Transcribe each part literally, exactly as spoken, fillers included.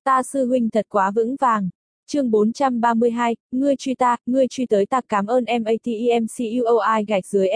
Ta sư huynh thật quá vững vàng. Chương bốn trăm ba mươi hai, ngươi truy ta, ngươi truy tới ta. Cảm ơn MATEMCUOI gạch dưới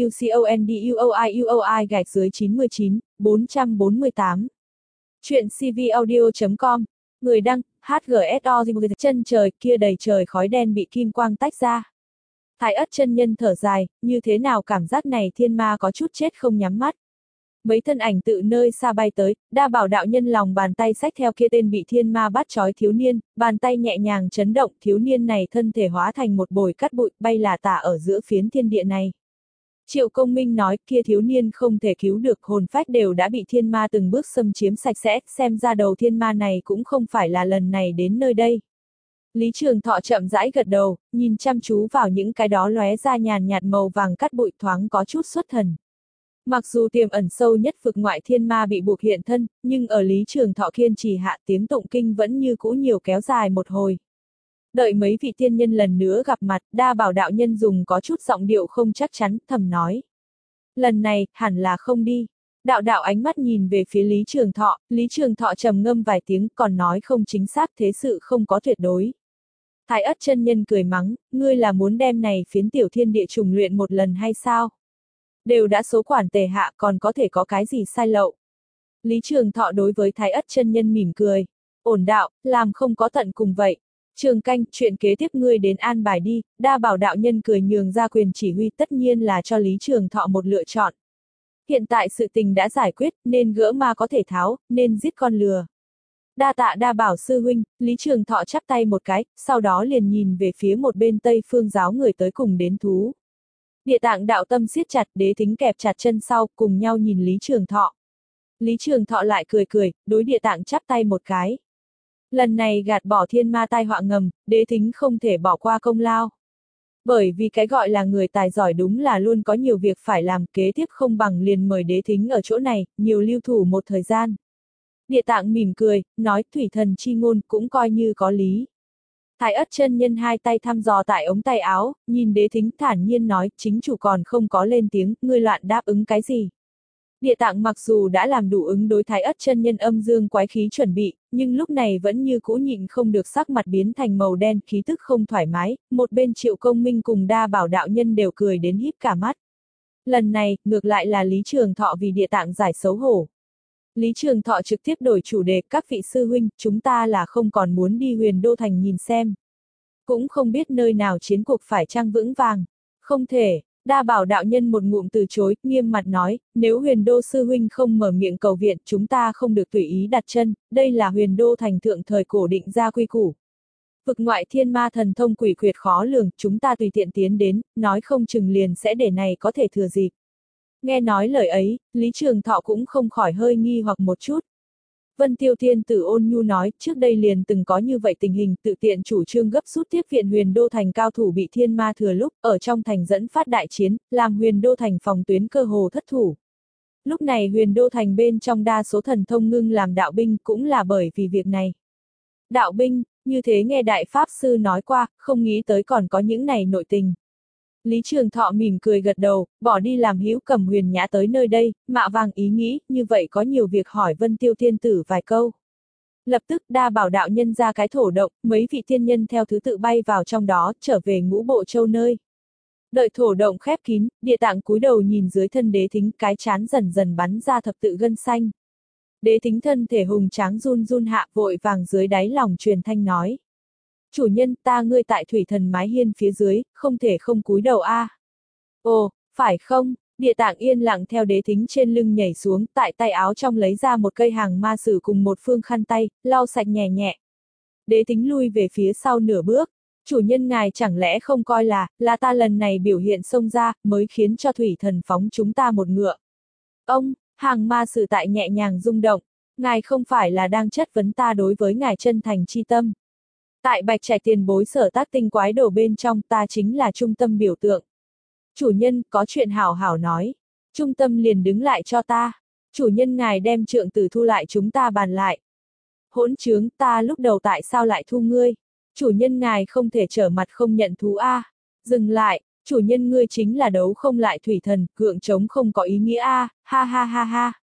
NSUCONDUOI gạch dưới chín mươi chín, bốn trăm bốn mươi tám. Chuyện cvaudio chấm com. Người đăng, hát giê ét o. Chân trời kia đầy trời khói đen bị kim quang tách ra. Thái Ất chân nhân thở dài, như thế nào cảm giác này thiên ma có chút chết không nhắm mắt. Mấy thân ảnh tự nơi xa bay tới, Đa Bảo đạo nhân lòng bàn tay xách theo kia tên bị thiên ma bắt trói thiếu niên, bàn tay nhẹ nhàng chấn động, thiếu niên này thân thể hóa thành một bồi cát bụi, bay là tả ở giữa phiến thiên địa này. Triệu Công Minh nói, kia thiếu niên không thể cứu được, hồn phách đều đã bị thiên ma từng bước xâm chiếm sạch sẽ, xem ra đầu thiên ma này cũng không phải là lần này đến nơi đây. Lý Trường Thọ chậm rãi gật đầu, nhìn chăm chú vào những cái đó lóe ra nhàn nhạt màu vàng cát bụi, thoáng có chút xuất thần. Mặc dù tiềm ẩn sâu nhất vực ngoại thiên ma bị buộc hiện thân, nhưng ở Lý Trường Thọ kiên trì hạ tiếng tụng kinh vẫn như cũ nhiều kéo dài một hồi. Đợi mấy vị tiên nhân lần nữa gặp mặt, Đa Bảo đạo nhân dùng có chút giọng điệu không chắc chắn, thầm nói. Lần này, hẳn là không đi. Đạo đạo ánh mắt nhìn về phía Lý Trường Thọ, Lý Trường Thọ trầm ngâm vài tiếng, còn nói không chính xác, thế sự không có tuyệt đối. Thái Ất chân nhân cười mắng, ngươi là muốn đem này phiến tiểu thiên địa trùng luyện một lần hay sao? Đều đã số quản tề hạ, còn có thể có cái gì sai lậu. Lý Trường Thọ đối với Thái Ất chân nhân mỉm cười. Ổn đạo, làm không có tận cùng vậy. Trường Canh, chuyện kế tiếp ngươi đến an bài đi. Đa Bảo đạo nhân cười nhường ra quyền chỉ huy, tất nhiên là cho Lý Trường Thọ một lựa chọn. Hiện tại sự tình đã giải quyết, nên gỡ ma có thể tháo, nên giết con lừa. Đa tạ Đa Bảo sư huynh. Lý Trường Thọ chắp tay một cái, sau đó liền nhìn về phía một bên Tây Phương giáo người tới cùng đến thú. Địa Tạng đạo tâm siết chặt, Đế Thính kẹp chặt chân sau, cùng nhau nhìn Lý Trường Thọ. Lý Trường Thọ lại cười cười, đối Địa Tạng chắp tay một cái. Lần này gạt bỏ thiên ma tai họa ngầm, Đế Thính không thể bỏ qua công lao. Bởi vì cái gọi là người tài giỏi đúng là luôn có nhiều việc phải làm, kế tiếp không bằng liền mời Đế Thính ở chỗ này, nhiều lưu thủ một thời gian. Địa Tạng mỉm cười, nói thủy thần chi ngôn cũng coi như có lý. Thái Ất chân nhân hai tay thăm dò tại ống tay áo, nhìn Đế Thính thản nhiên nói, chính chủ còn không có lên tiếng, ngươi loạn đáp ứng cái gì. Địa Tạng mặc dù đã làm đủ ứng đối Thái Ất chân nhân âm dương quái khí chuẩn bị, nhưng lúc này vẫn như cũ nhịn không được sắc mặt biến thành màu đen, khí tức không thoải mái, một bên Triệu Công Minh cùng Đa Bảo đạo nhân đều cười đến híp cả mắt. Lần này, ngược lại là Lý Trường Thọ vì Địa Tạng giải xấu hổ. Lý Trường Thọ trực tiếp đổi chủ đề, các vị sư huynh, chúng ta là không còn muốn đi Huyền Đô Thành nhìn xem. Cũng không biết nơi nào chiến cuộc phải chăng vững vàng. Không thể, Đa Bảo đạo nhân một ngụm từ chối, nghiêm mặt nói, nếu Huyền Đô sư huynh không mở miệng cầu viện, chúng ta không được tùy ý đặt chân, đây là Huyền Đô Thành thượng thời cổ định ra quy củ. Vực ngoại thiên ma thần thông quỷ quyệt khó lường, chúng ta tùy tiện tiến đến, nói không chừng liền sẽ để này có thể thừa dịp. Nghe nói lời ấy, Lý Trường Thọ cũng không khỏi hơi nghi hoặc một chút. Vân Tiêu Thiên Tử ôn nhu nói, trước đây liền từng có như vậy tình hình, tự tiện chủ trương gấp rút tiếp viện Huyền Đô Thành cao thủ bị thiên ma thừa lúc, ở trong thành dẫn phát đại chiến, làm Huyền Đô Thành phòng tuyến cơ hồ thất thủ. Lúc này Huyền Đô Thành bên trong đa số thần thông ngưng làm đạo binh cũng là bởi vì việc này. Đạo binh, như thế nghe Đại Pháp Sư nói qua, không nghĩ tới còn có những này nội tình. Lý Trường Thọ mỉm cười gật đầu, bỏ đi làm hữu cầm Huyền Nhã tới nơi đây, mạ vàng ý nghĩ, như vậy có nhiều việc hỏi Vân Tiêu Thiên Tử vài câu. Lập tức Đa Bảo đạo nhân ra cái thổ động, mấy vị thiên nhân theo thứ tự bay vào trong đó, trở về Ngũ Bộ Châu nơi. Đợi thổ động khép kín, Địa Tạng cúi đầu nhìn dưới thân Đế Thính, cái chán dần dần bắn ra thập tự gân xanh. Đế Thính thân thể hùng tráng run run hạ, vội vàng dưới đáy lòng truyền thanh nói. Chủ nhân, ta ngươi tại thủy thần mái hiên phía dưới, không thể không cúi đầu a. À. Ồ, phải không? Địa Tạng yên lặng theo Đế Thính trên lưng nhảy xuống, tại tay áo trong lấy ra một cây hàng ma sử cùng một phương khăn tay, lau sạch nhẹ nhẹ. Đế Thính lui về phía sau nửa bước. Chủ nhân ngài chẳng lẽ không coi là, là ta lần này biểu hiện xông ra, mới khiến cho thủy thần phóng chúng ta một ngựa. Ông, hàng ma sử tại nhẹ nhàng rung động, ngài không phải là đang chất vấn ta đối với ngài chân thành chi tâm. Tại Bạch Trạch tiền bối sở tác tinh quái đồ bên trong, ta chính là trung tâm biểu tượng. Chủ nhân, có chuyện hảo hảo nói. Trung tâm liền đứng lại cho ta. Chủ nhân ngài đem trượng tử thu lại chúng ta bàn lại. Hỗn trướng, ta lúc đầu tại sao lại thu ngươi? Chủ nhân ngài không thể trở mặt không nhận thú a. À. Dừng lại, chủ nhân ngươi chính là đấu không lại thủy thần, gượng chống không có ý nghĩa a. À. Ha ha ha ha.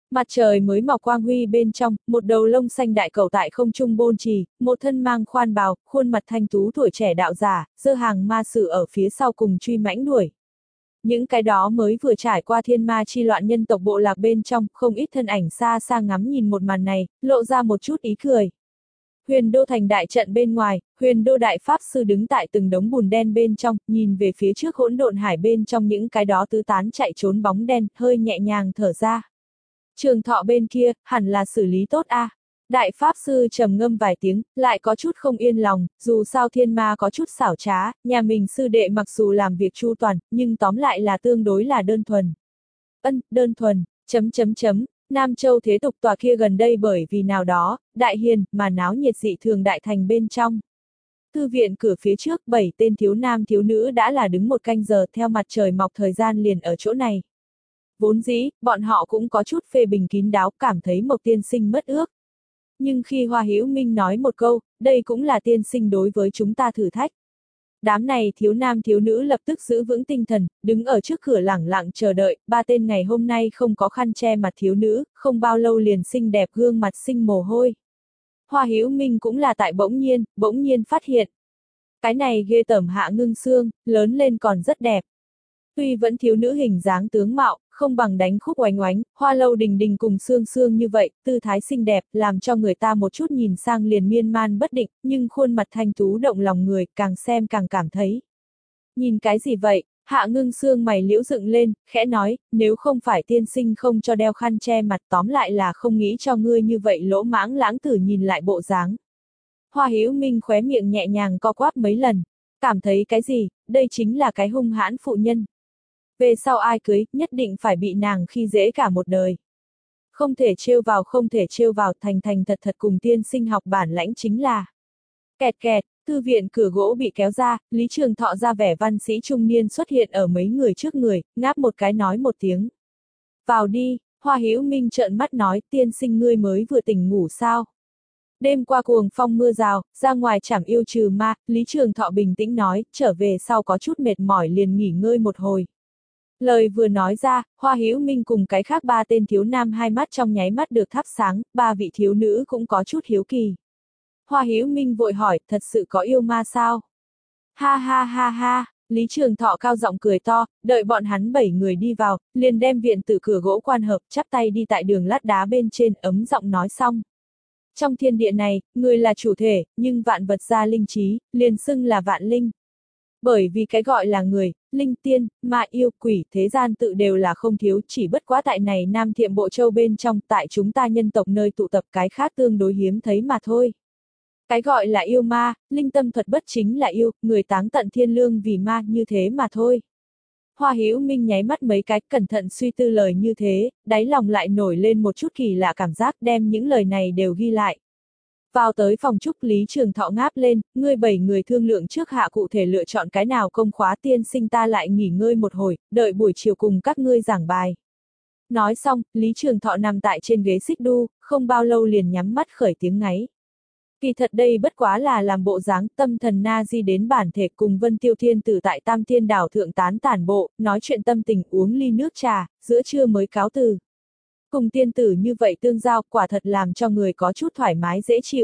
Mặt trời mới mọc quang huy bên trong, một đầu lông xanh đại cầu tại không trung bôn trì, một thân mang khoan bào, khuôn mặt thanh tú tuổi trẻ đạo giả, giơ hàng ma sử ở phía sau cùng truy mãnh đuổi. Những cái đó mới vừa trải qua thiên ma chi loạn nhân tộc bộ lạc bên trong, không ít thân ảnh xa xa ngắm nhìn một màn này, lộ ra một chút ý cười. Huyền đô thành đại trận bên ngoài, huyền đô đại pháp sư đứng tại từng đống bùn đen bên trong, nhìn về phía trước hỗn độn hải bên trong những cái đó tứ tán chạy trốn bóng đen, hơi nhẹ nhàng thở ra. Trường Thọ bên kia, hẳn là xử lý tốt a. À. Đại pháp sư trầm ngâm vài tiếng, lại có chút không yên lòng, dù sao thiên ma có chút xảo trá, nhà mình sư đệ mặc dù làm việc chu toàn, nhưng tóm lại là tương đối là đơn thuần. Ân, đơn thuần, chấm chấm chấm, Nam Châu thế tục tòa kia gần đây bởi vì nào đó, đại hiền, mà náo nhiệt dị thường đại thành bên trong. Thư viện cửa phía trước, bảy tên thiếu nam thiếu nữ đã là đứng một canh giờ theo mặt trời mọc thời gian liền ở chỗ này. Vốn dĩ, bọn họ cũng có chút phê bình kín đáo, cảm thấy Mộc tiên sinh mất ước. Nhưng khi Hoa Hữu Minh nói một câu, đây cũng là tiên sinh đối với chúng ta thử thách. Đám này thiếu nam thiếu nữ lập tức giữ vững tinh thần, đứng ở trước cửa lẳng lặng chờ đợi, ba tên ngày hôm nay không có khăn che mặt thiếu nữ, không bao lâu liền xinh đẹp gương mặt sinh mồ hôi. Hoa Hữu Minh cũng là tại bỗng nhiên, bỗng nhiên phát hiện. Cái này ghê tởm Hạ Ngưng Xương, lớn lên còn rất đẹp. Tuy vẫn thiếu nữ hình dáng tướng mạo, không bằng đánh khúc oánh oánh, Hoa Lâu Đình Đình cùng Sương Sương như vậy, tư thái xinh đẹp, làm cho người ta một chút nhìn sang liền miên man bất định, nhưng khuôn mặt thanh tú động lòng người, càng xem càng cảm thấy. Nhìn cái gì vậy? Hạ Ngưng Xương mày liễu dựng lên, khẽ nói, nếu không phải tiên sinh không cho đeo khăn che mặt, tóm lại là không nghĩ cho ngươi như vậy lỗ mãng lãng tử nhìn lại bộ dáng. Hoa Hữu Minh khóe miệng nhẹ nhàng co quắp mấy lần, cảm thấy cái gì, đây chính là cái hung hãn phụ nhân. Về sau ai cưới, nhất định phải bị nàng khi dễ cả một đời. Không thể trêu vào, không thể trêu vào, thành thành thật thật cùng tiên sinh học bản lãnh chính là. Kẹt kẹt, thư viện cửa gỗ bị kéo ra, Lý Trường Thọ ra vẻ văn sĩ trung niên xuất hiện ở mấy người trước người, ngáp một cái nói một tiếng. Vào đi, Hoa Hữu Minh trợn mắt nói, tiên sinh ngươi mới vừa tỉnh ngủ sao? Đêm qua cuồng phong mưa rào, ra ngoài chảm yêu trừ ma, Lý Trường Thọ bình tĩnh nói, trở về sau có chút mệt mỏi liền nghỉ ngơi một hồi. Lời vừa nói ra, Hoa Hữu Minh cùng cái khác ba tên thiếu nam hai mắt trong nháy mắt được thắp sáng, ba vị thiếu nữ cũng có chút hiếu kỳ. Hoa Hữu Minh vội hỏi, thật sự có yêu ma sao? Ha ha ha ha, Lý Trường Thọ cao giọng cười to, đợi bọn hắn bảy người đi vào, liền đem viện tử cửa gỗ quan hợp, chắp tay đi tại đường lát đá bên trên, ấm giọng nói xong. Trong thiên địa này, người là chủ thể, nhưng vạn vật ra linh trí, liền xưng là vạn linh. Bởi vì cái gọi là người, linh tiên, ma yêu, quỷ, thế gian tự đều là không thiếu, chỉ bất quá tại này Nam Thiệm Bộ Châu bên trong, tại chúng ta nhân tộc nơi tụ tập cái khác tương đối hiếm thấy mà thôi. Cái gọi là yêu ma, linh tâm thuật bất chính là yêu, người táng tận thiên lương vì ma như thế mà thôi. Hoa Hữu Minh nháy mắt mấy cái, cẩn thận suy tư lời như thế, đáy lòng lại nổi lên một chút kỳ lạ cảm giác, đem những lời này đều ghi lại. Vào tới phòng trúc, Lý Trường Thọ ngáp lên, ngươi bảy người thương lượng trước hạ cụ thể lựa chọn cái nào công khóa, tiên sinh ta lại nghỉ ngơi một hồi, đợi buổi chiều cùng các ngươi giảng bài. Nói xong, Lý Trường Thọ nằm tại trên ghế xích đu, không bao lâu liền nhắm mắt khởi tiếng ngáy. Kỳ thật đây bất quá là làm bộ dáng, tâm thần na di đến bản thể, cùng Vân Tiêu Thiên Tử tại Tam Thiên Đảo thượng tán tản bộ, nói chuyện tâm tình, uống ly nước trà, giữa trưa mới cáo từ. Cùng tiên tử như vậy tương giao, quả thật làm cho người có chút thoải mái dễ chịu.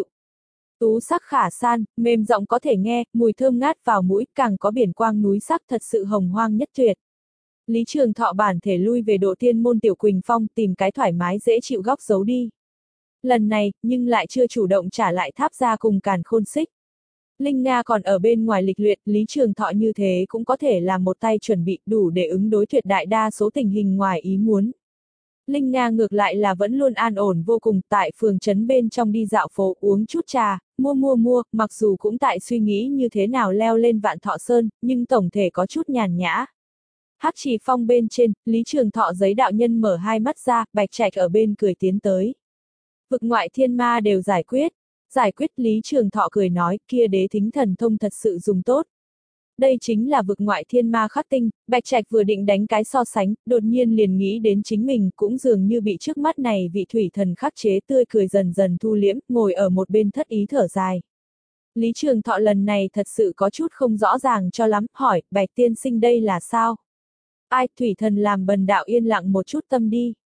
Tú sắc khả san, mềm giọng có thể nghe, mùi thơm ngát vào mũi, càng có biển quang núi sắc thật sự hồng hoang nhất tuyệt. Lý Trường Thọ bản thể lui về độ tiên môn Tiểu Quỳnh Phong, tìm cái thoải mái dễ chịu góc giấu đi. Lần này, nhưng lại chưa chủ động trả lại tháp ra cùng Càn Khôn Xích. Linh Nga còn ở bên ngoài lịch luyện, Lý Trường Thọ như thế cũng có thể làm một tay chuẩn bị đủ để ứng đối tuyệt đại đa số tình hình ngoài ý muốn. Linh Nga ngược lại là vẫn luôn an ổn vô cùng, tại phường trấn bên trong đi dạo phố uống chút trà, mua mua mua, mặc dù cũng tại suy nghĩ như thế nào leo lên Vạn Thọ Sơn, nhưng tổng thể có chút nhàn nhã. Hắc Trì Phong bên trên, Lý Trường Thọ giấy đạo nhân mở hai mắt ra, Bạch Trạch ở bên cười tiến tới. Vực ngoại thiên ma đều giải quyết. Giải quyết, Lý Trường Thọ cười nói, kia đế thính thần thông thật sự dùng tốt. Đây chính là vực ngoại thiên ma khắc tinh, Bạch Trạch vừa định đánh cái so sánh, đột nhiên liền nghĩ đến chính mình, cũng dường như bị trước mắt này vị thủy thần khắc chế, tươi cười dần dần thu liễm, ngồi ở một bên thất ý thở dài. Lý Trường Thọ lần này thật sự có chút không rõ ràng cho lắm, hỏi, Bạch tiên sinh đây là sao? Ai, thủy thần làm bần đạo yên lặng một chút tâm đi.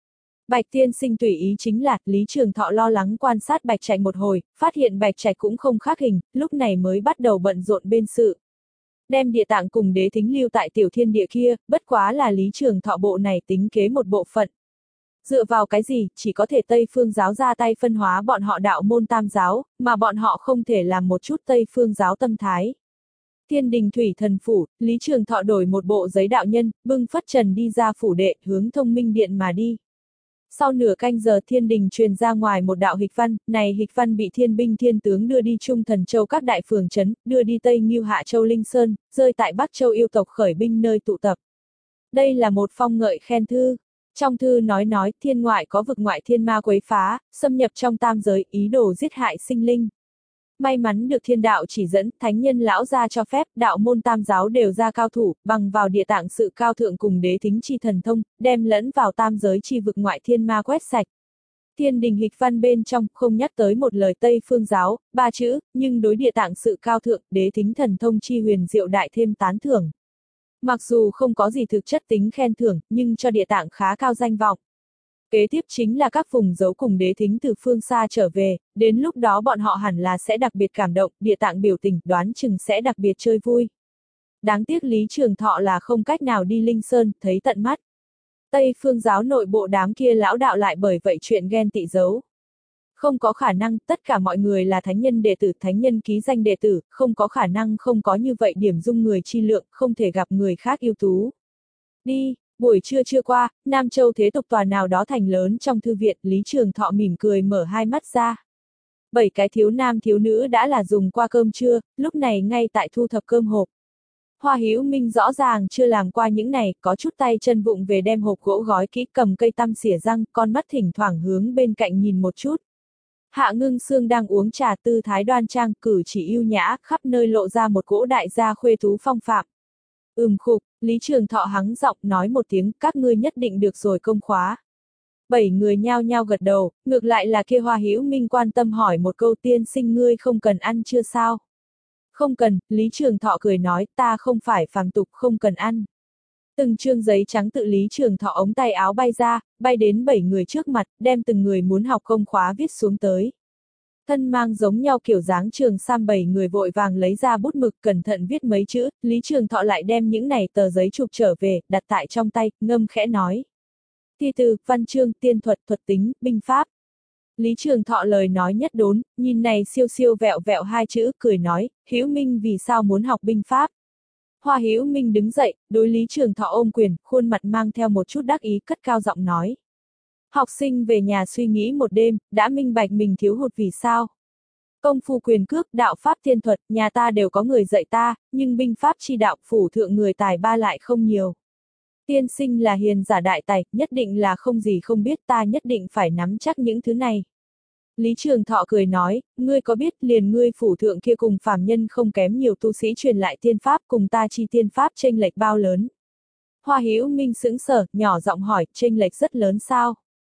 Bạch tiên sinh tùy ý chính là, Lý Trường Thọ lo lắng quan sát Bạch Trạch một hồi, phát hiện Bạch Trạch cũng không khác hình, lúc này mới bắt đầu bận rộn bên sự. Đem địa tạng cùng đế thính lưu tại tiểu thiên địa kia, bất quá là Lý Trường Thọ bộ này tính kế một bộ phận. Dựa vào cái gì, chỉ có thể Tây Phương giáo ra tay phân hóa bọn họ đạo môn tam giáo, mà bọn họ không thể làm một chút Tây Phương giáo tâm thái. Thiên đình thủy thần phủ, Lý Trường Thọ đổi một bộ giấy đạo nhân, bưng phất trần đi ra phủ đệ, hướng Thông Minh Điện mà đi. Sau nửa canh giờ thiên đình truyền ra ngoài một đạo hịch văn, này hịch văn bị thiên binh thiên tướng đưa đi Trung Thần Châu các đại phường trấn, đưa đi Tây Ngưu Hạ Châu Linh Sơn, rơi tại Bắc Châu yêu tộc khởi binh nơi tụ tập. Đây là một phong ngợi khen thư. Trong thư nói nói thiên ngoại có vực ngoại thiên ma quấy phá, xâm nhập trong tam giới, ý đồ giết hại sinh linh. May mắn được thiên đạo chỉ dẫn, thánh nhân lão gia cho phép, đạo môn tam giáo đều ra cao thủ, bằng vào địa tạng sự cao thượng cùng đế thính chi thần thông, đem lẫn vào tam giới chi vực ngoại thiên ma quét sạch. Thiên đình hịch văn bên trong, không nhắc tới một lời Tây Phương giáo, ba chữ, nhưng đối địa tạng sự cao thượng, đế thính thần thông chi huyền diệu đại thêm tán thưởng. Mặc dù không có gì thực chất tính khen thưởng, nhưng cho địa tạng khá cao danh vọng. Kế tiếp chính là các vùng dấu cùng đế thính từ phương xa trở về, đến lúc đó bọn họ hẳn là sẽ đặc biệt cảm động, địa tạng biểu tình đoán chừng sẽ đặc biệt chơi vui. Đáng tiếc Lý Trường Thọ là không cách nào đi Linh Sơn, thấy tận mắt. Tây Phương giáo nội bộ đám kia lão đạo lại bởi vậy chuyện ghen tị giấu. Không có khả năng, tất cả mọi người là thánh nhân đệ tử, thánh nhân ký danh đệ tử, không có khả năng không có như vậy điểm dung người chi lượng, không thể gặp người khác ưu tú. Đi. Buổi trưa chưa qua, Nam Châu thế tục tòa nào đó thành lớn trong thư viện, Lý Trường Thọ mỉm cười mở hai mắt ra. Bảy cái thiếu nam thiếu nữ đã là dùng qua cơm trưa, lúc này ngay tại thu thập cơm hộp. Hoa Hữu Minh rõ ràng chưa làm qua những này, có chút tay chân vụng về đem hộp gỗ gói kỹ, cầm cây tăm xỉa răng, con mắt thỉnh thoảng hướng bên cạnh nhìn một chút. Hạ Ngưng Sương đang uống trà, tư thái đoan trang, cử chỉ yêu nhã, khắp nơi lộ ra một cỗ đại gia khuê tú phong phạm. Ừm khục, Lý Trường Thọ hắng giọng nói một tiếng, các ngươi nhất định được rồi công khóa. Bảy người nhao nhao gật đầu, ngược lại là kia Hoa Hữu Minh quan tâm hỏi một câu, tiên sinh ngươi không cần ăn chưa sao? Không cần, Lý Trường Thọ cười nói, ta không phải phàm tục, không cần ăn. Từng chương giấy trắng tự Lý Trường Thọ ống tay áo bay ra, bay đến bảy người trước mặt, đem từng người muốn học công khóa viết xuống tới. Thân mang giống nhau kiểu dáng Trường Sam bảy người vội vàng lấy ra bút mực cẩn thận viết mấy chữ, Lý Trường Thọ lại đem những này tờ giấy chụp trở về, đặt tại trong tay, ngâm khẽ nói. Thi từ, văn chương, tiên thuật, thuật tính, binh pháp. Lý Trường Thọ lời nói nhất đốn, nhìn này siêu siêu vẹo vẹo hai chữ, cười nói, Hữu Minh vì sao muốn học binh pháp. Hoa Hữu Minh đứng dậy, đối Lý Trường Thọ ôm quyền, khuôn mặt mang theo một chút đắc ý, cất cao giọng nói. Học sinh về nhà suy nghĩ một đêm, đã minh bạch mình thiếu hụt vì sao. Công phu quyền cước, đạo pháp tiên thuật, nhà ta đều có người dạy ta, nhưng binh pháp chi đạo phủ thượng người tài ba lại không nhiều. Tiên sinh là hiền giả đại tài, nhất định là không gì không biết, ta nhất định phải nắm chắc những thứ này. Lý Trường Thọ cười nói, ngươi có biết liền ngươi phủ thượng kia cùng phàm nhân không kém nhiều tu sĩ truyền lại tiên pháp cùng ta chi tiên pháp chênh lệch bao lớn. Hoa Hữu Minh sững sờ, nhỏ giọng hỏi, chênh lệch rất lớn sao?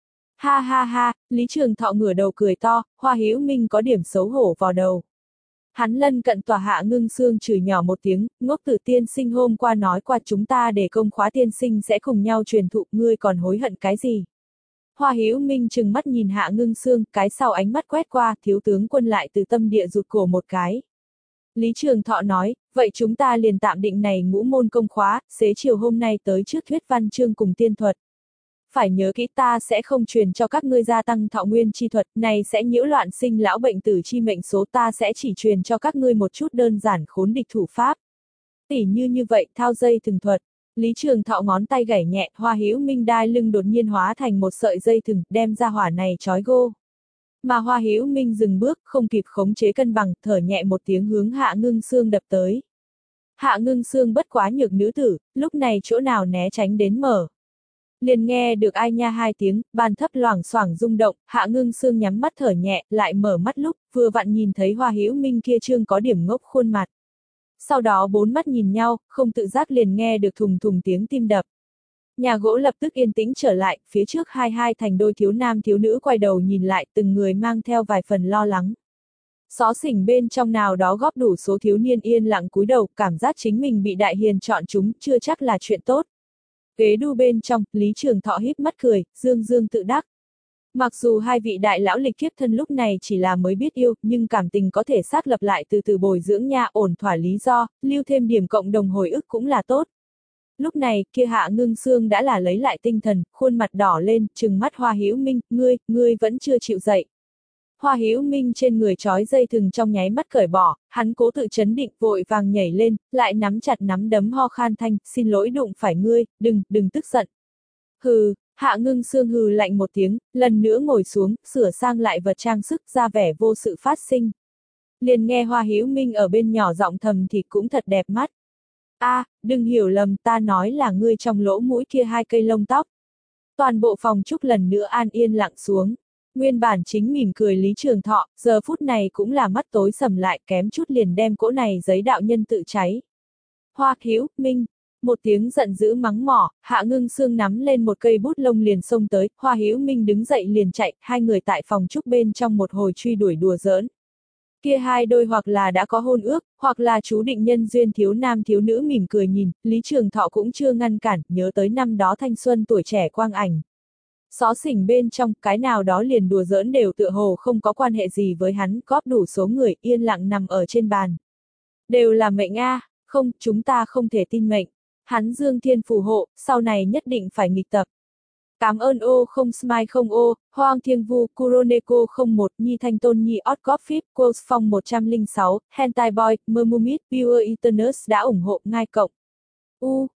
Ha ha ha, Lý Trường Thọ ngửa đầu cười to, Hoa Hữu Minh có điểm xấu hổ vào đầu. Hắn lân cận tòa Hạ Ngưng Sương chửi nhỏ một tiếng, ngốc tử tiên sinh hôm qua nói qua chúng ta để công khóa tiên sinh sẽ cùng nhau truyền thụ, ngươi còn hối hận cái gì? Hoa Hữu Minh trừng mắt nhìn Hạ Ngưng Sương, cái sau ánh mắt quét qua, thiếu tướng quân lại từ tâm địa rụt cổ một cái. Lý Trường Thọ nói, vậy chúng ta liền tạm định này ngũ môn công khóa, xế chiều hôm nay tới trước thuyết văn chương cùng tiên thuật. Phải nhớ kỹ ta sẽ không truyền cho các ngươi gia tăng thọ nguyên chi thuật, này sẽ nhiễu loạn sinh lão bệnh tử chi mệnh số, ta sẽ chỉ truyền cho các ngươi một chút đơn giản khốn địch thủ pháp. Tỉ như như vậy, thao dây thừng thuật. Lý Trường Thọ ngón tay gảy nhẹ, Hoa Hữu Minh đai lưng đột nhiên hóa thành một sợi dây thừng, đem ra hỏa này trói gô. Mà Hoa Hữu Minh dừng bước, không kịp khống chế cân bằng, thở nhẹ một tiếng hướng Hạ Ngưng Sương đập tới. Hạ Ngưng Sương bất quá nhược nữ tử, lúc này chỗ nào né tránh đến mở. Liền nghe được ai nha hai tiếng, bàn thấp loảng xoảng rung động, Hạ Ngưng Sương nhắm mắt thở nhẹ, lại mở mắt lúc, vừa vặn nhìn thấy Hoa Hữu Minh kia trương có điểm ngốc khuôn mặt. Sau đó bốn mắt nhìn nhau, không tự giác liền nghe được thùng thùng tiếng tim đập. Nhà gỗ lập tức yên tĩnh trở lại, phía trước hai hai thành đôi thiếu nam thiếu nữ quay đầu nhìn lại, từng người mang theo vài phần lo lắng. Xó xỉnh bên trong nào đó góp đủ số thiếu niên yên lặng cúi đầu, cảm giác chính mình bị đại hiền chọn chúng, chưa chắc là chuyện tốt. Ghế đu bên trong, Lý Trường Thọ híp mắt cười, dương dương tự đắc. Mặc dù hai vị đại lão lịch kiếp thân lúc này chỉ là mới biết yêu, nhưng cảm tình có thể xác lập lại từ từ bồi dưỡng nha, ổn thỏa lý do, lưu thêm điểm cộng đồng hồi ức cũng là tốt. Lúc này, kia Hạ Ngưng Sương đã là lấy lại tinh thần, khuôn mặt đỏ lên, trừng mắt Hoa Hữu Minh, ngươi, ngươi vẫn chưa chịu dậy. Hoa Hữu Minh trên người trói dây thừng trong nháy mắt cởi bỏ, hắn cố tự chấn định, vội vàng nhảy lên, lại nắm chặt nắm đấm ho khan thanh, xin lỗi đụng phải ngươi, đừng, đừng tức giận. Hừ, Hạ Ngưng Sương hừ lạnh một tiếng, lần nữa ngồi xuống, sửa sang lại vật trang sức, ra vẻ vô sự phát sinh. Liền nghe Hoa Hữu Minh ở bên nhỏ giọng thầm thì cũng thật đẹp mắt. A, à, đừng hiểu lầm, ta nói là ngươi trong lỗ mũi kia hai cây lông tóc. Toàn bộ phòng trúc lần nữa an yên lặng xuống. Nguyên bản chính mỉm cười Lý Trường Thọ, giờ phút này cũng là mắt tối sầm lại, kém chút liền đem cỗ này giấy đạo nhân tự cháy. Hoa Hữu Minh, một tiếng giận dữ mắng mỏ, Hạ Ngưng Sương nắm lên một cây bút lông liền xông tới, Hoa Hữu Minh đứng dậy liền chạy, hai người tại phòng trúc bên trong một hồi truy đuổi đùa giỡn. Kia hai đôi hoặc là đã có hôn ước, hoặc là chú định nhân duyên thiếu nam thiếu nữ mỉm cười nhìn, Lý Trường Thọ cũng chưa ngăn cản, nhớ tới năm đó thanh xuân tuổi trẻ quang ảnh. Xó xỉnh bên trong, cái nào đó liền đùa giỡn đều tựa hồ không có quan hệ gì với hắn, góp đủ số người, yên lặng nằm ở trên bàn. Đều là mệnh a, không, chúng ta không thể tin mệnh. Hắn dương thiên phù hộ, sau này nhất định phải nghịch tập. Cảm ơn ô không smile không ô, Hoang Thiên Vu, Kuroneko không một, Nhi Thanh Tôn Nhi Ot Coffee, Quos Phong một không sáu, Hentai Boy, Mermumid, Pure Eternus đã ủng hộ ngay cộng. U.